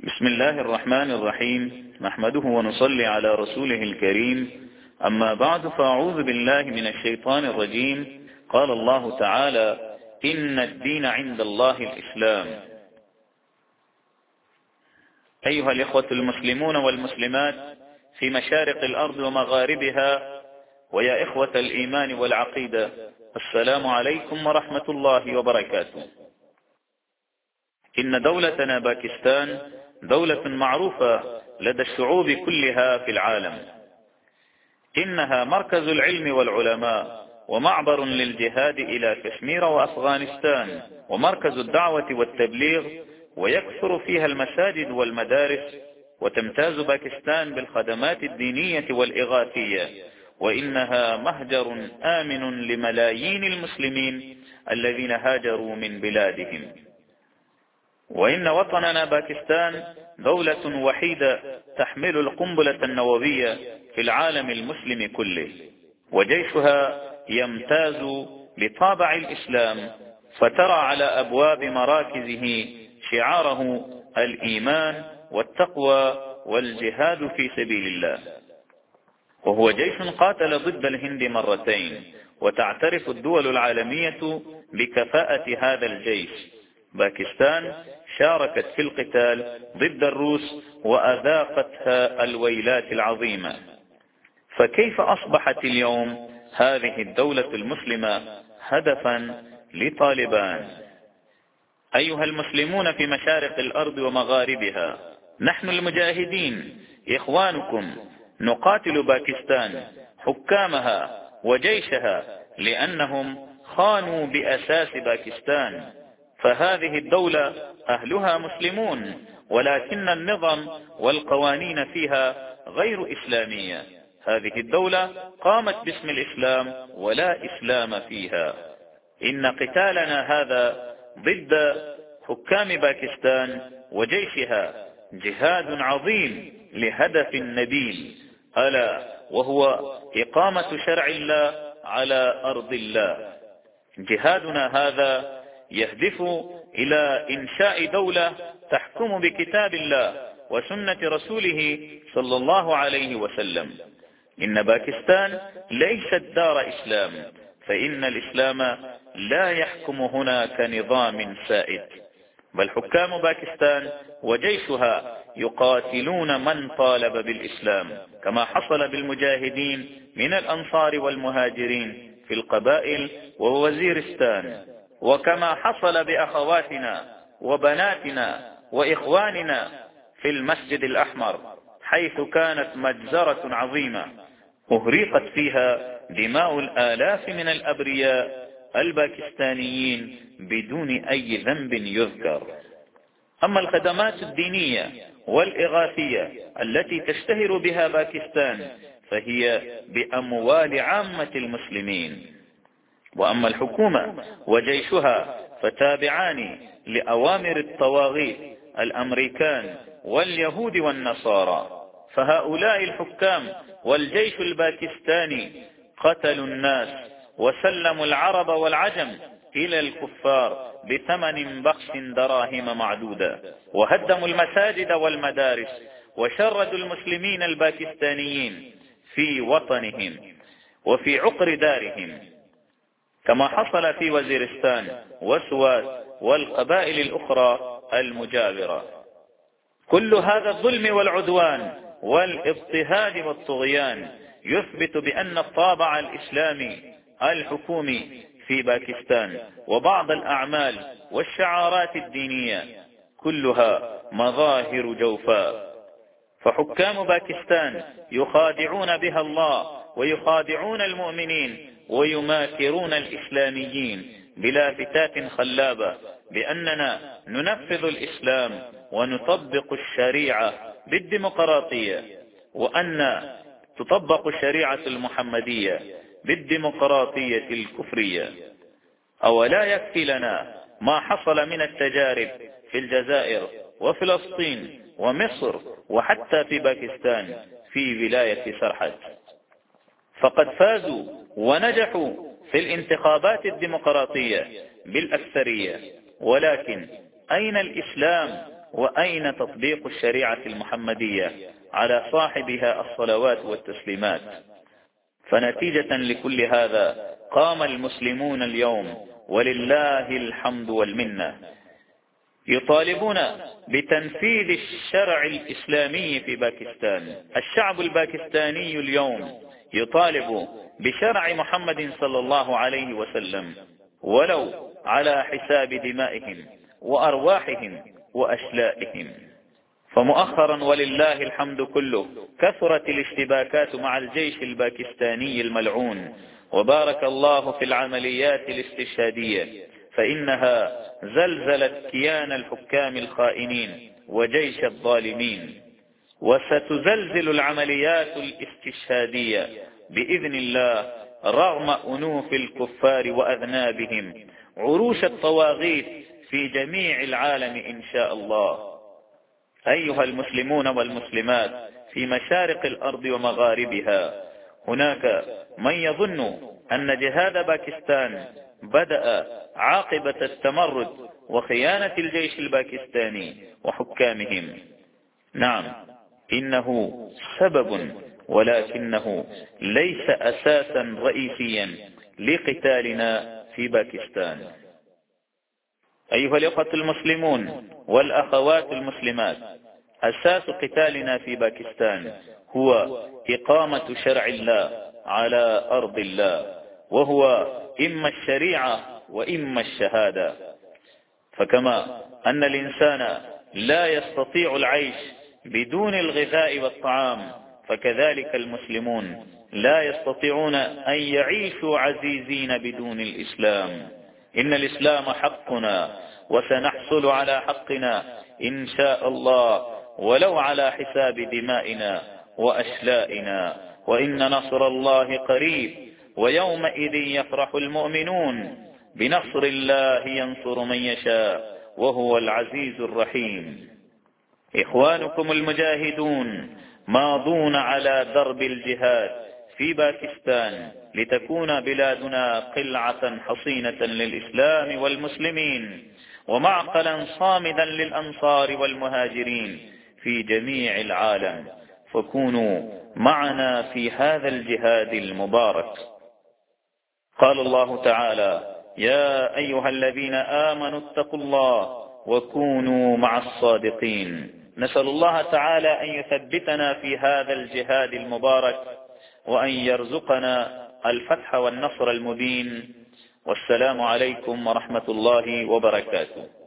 بسم الله الرحمن الرحيم، نحمده ونصلي على رسوله الكريم. أما بعد، فأعوذ بالله من الشيطان الرجيم. قال الله تعالى: إن الدين عند الله الإسلام. أيها الإخوة المسلمون والمسلمات في مشارق الأرض ومغاربها، ويا إخوة الإيمان والعقيدة، السلام عليكم ورحمة الله وبركاته. إن دولتنا باكستان دولة معروفة لدى الشعوب كلها في العالم. إنها مركز العلم والعلماء، ومعبر للجهاد إلى كشمير وأفغانستان، ومركز الدعوة والتبليغ، ويكثر فيها المساجد والمدارس، وتمتاز باكستان بالخدمات الدينية والإغاثية، وإنها مهجر آمن لملايين المسلمين الذين هاجروا من بلادهم. وإن وطننا باكستان دولة وحيدة تحمل القنبلة النووية في العالم المسلم كله، وجيشها يمتاز بطابع الإسلام، فترى على أبواب مراكزه شعاره الإيمان والتقوى والجهاد في سبيل الله. وهو جيش قاتل ضد الهند مرتين، وتعترف الدول العالمية بكفاءة هذا الجيش. باكستان شاركت في القتال ضد الروس وأذاقتها الويلات العظيمة. فكيف أصبحت اليوم هذه الدولة المسلمة هدفا لطالبان؟ أيها المسلمون في مشارق الأرض ومغاربها، نحن المجاهدين إخوانكم نقاتل باكستان، حكامها وجيشها، لأنهم خانوا بأساس باكستان. فهذه الدولة أهلها مسلمون، ولكن النظام والقوانين فيها غير إسلامية. هذه الدولة قامت باسم الإسلام ولا إسلام فيها. إن قتالنا هذا ضد حكام باكستان وجيشها جهاد عظيم لهدف نبيل، ألا وهو إقامة شرع الله على أرض الله. جهادنا هذا يهدف إلى إنشاء دولة تحكم بكتاب الله وسنة رسوله صلى الله عليه وسلم. إن باكستان ليست دار إسلام، فإن الإسلام لا يحكم هنا كنظام سائد، بل حكام باكستان وجيشها يقاتلون من طالب بالإسلام، كما حصل بالمجاهدين من الأنصار والمهاجرين في القبائل ووزيرستان، وكما حصل بأخواتنا وبناتنا وإخواننا في المسجد الأحمر، حيث كانت مجزرة عظيمة أهريقت فيها دماء الآلاف من الأبرياء الباكستانيين بدون أي ذنب يذكر. أما الخدمات الدينية والإغاثية التي تشتهر بها باكستان فهي بأموال عامة المسلمين. وأما الحكومة وجيشها فتابعان لأوامر الطواغيت الأمريكان واليهود والنصارى. فهؤلاء الحكام والجيش الباكستاني قتلوا الناس وسلموا العرب والعجم إلى الكفار بثمن بخس دراهم معدودة، وهدموا المساجد والمدارس، وشردوا المسلمين الباكستانيين في وطنهم وفي عقر دارهم، كما حصل في وزيرستان وسوات والقبائل الأخرى المجاورة. كل هذا الظلم والعدوان والاضطهاد والطغيان يثبت بأن الطابع الإسلامي الحكومي في باكستان وبعض الأعمال والشعارات الدينية كلها مظاهر جوفاء. فحكام باكستان يخادعون بها الله ويخادعون المؤمنين ويماكرون الإسلاميين بلافتات خلابة بأننا ننفذ الإسلام ونطبق الشريعة بالديمقراطية، وأن تطبق الشريعة المحمدية بالديمقراطية الكفرية. أولا يكفي لنا ما حصل من التجارب في الجزائر وفلسطين ومصر وحتى في باكستان في ولاية سرحج؟ فقد فازوا ونجحوا في الانتخابات الديمقراطية بالأكثرية، ولكن أين الإسلام وأين تطبيق الشريعة المحمدية على صاحبها الصلوات والتسليمات؟ فنتيجة لكل هذا قام المسلمون اليوم ولله الحمد والمنة يطالبون بتنفيذ الشرع الإسلامي في باكستان. الشعب الباكستاني اليوم يطالب بشرع محمد صلى الله عليه وسلم ولو على حساب دمائهم وأرواحهم وأشلائهم. فمؤخرا ولله الحمد كله كثرت الاشتباكات مع الجيش الباكستاني الملعون، وبارك الله في العمليات الاستشهادية، فإنها زلزلت كيان الحكام الخائنين وجيش الظالمين، وستزلزل العمليات الاستشهادية بإذن الله رغم أنوف الكفار وأذنابهم عروش الطواغيت في جميع العالم إن شاء الله. أيها المسلمون والمسلمات في مشارق الأرض ومغاربها، هناك من يظن أن جهاد باكستان بدأ عاقبة التمرد وخيانة الجيش الباكستاني وحكامهم. نعم، إنه سبب ولكنه ليس أساسا رئيسيا لقتالنا في باكستان. أيها الأخوة المسلمون والأخوات المسلمات، أساس قتالنا في باكستان هو إقامة شرع الله على أرض الله، وهو إما الشريعة وإما الشهادة. فكما أن الإنسان لا يستطيع العيش بدون الغذاء والطعام، فكذلك المسلمون لا يستطيعون أن يعيشوا عزيزين بدون الإسلام. إن الإسلام حقنا وسنحصل على حقنا إن شاء الله ولو على حساب دمائنا وأشلائنا، وإن نصر الله قريب، ويومئذ يفرح المؤمنون بنصر الله ينصر من يشاء وهو العزيز الرحيم. إخوانكم المجاهدون ماضون على درب الجهاد في باكستان لتكون بلادنا قلعة حصينة للإسلام والمسلمين، ومعقلا صامدا للأنصار والمهاجرين في جميع العالم، فكونوا معنا في هذا الجهاد المبارك. قال الله تعالى: يا أيها الذين آمنوا اتقوا الله وكونوا مع الصادقين. نسأل الله تعالى أن يثبتنا في هذا الجهاد المبارك، وأن يرزقنا الفتح والنصر المبين. والسلام عليكم ورحمة الله وبركاته.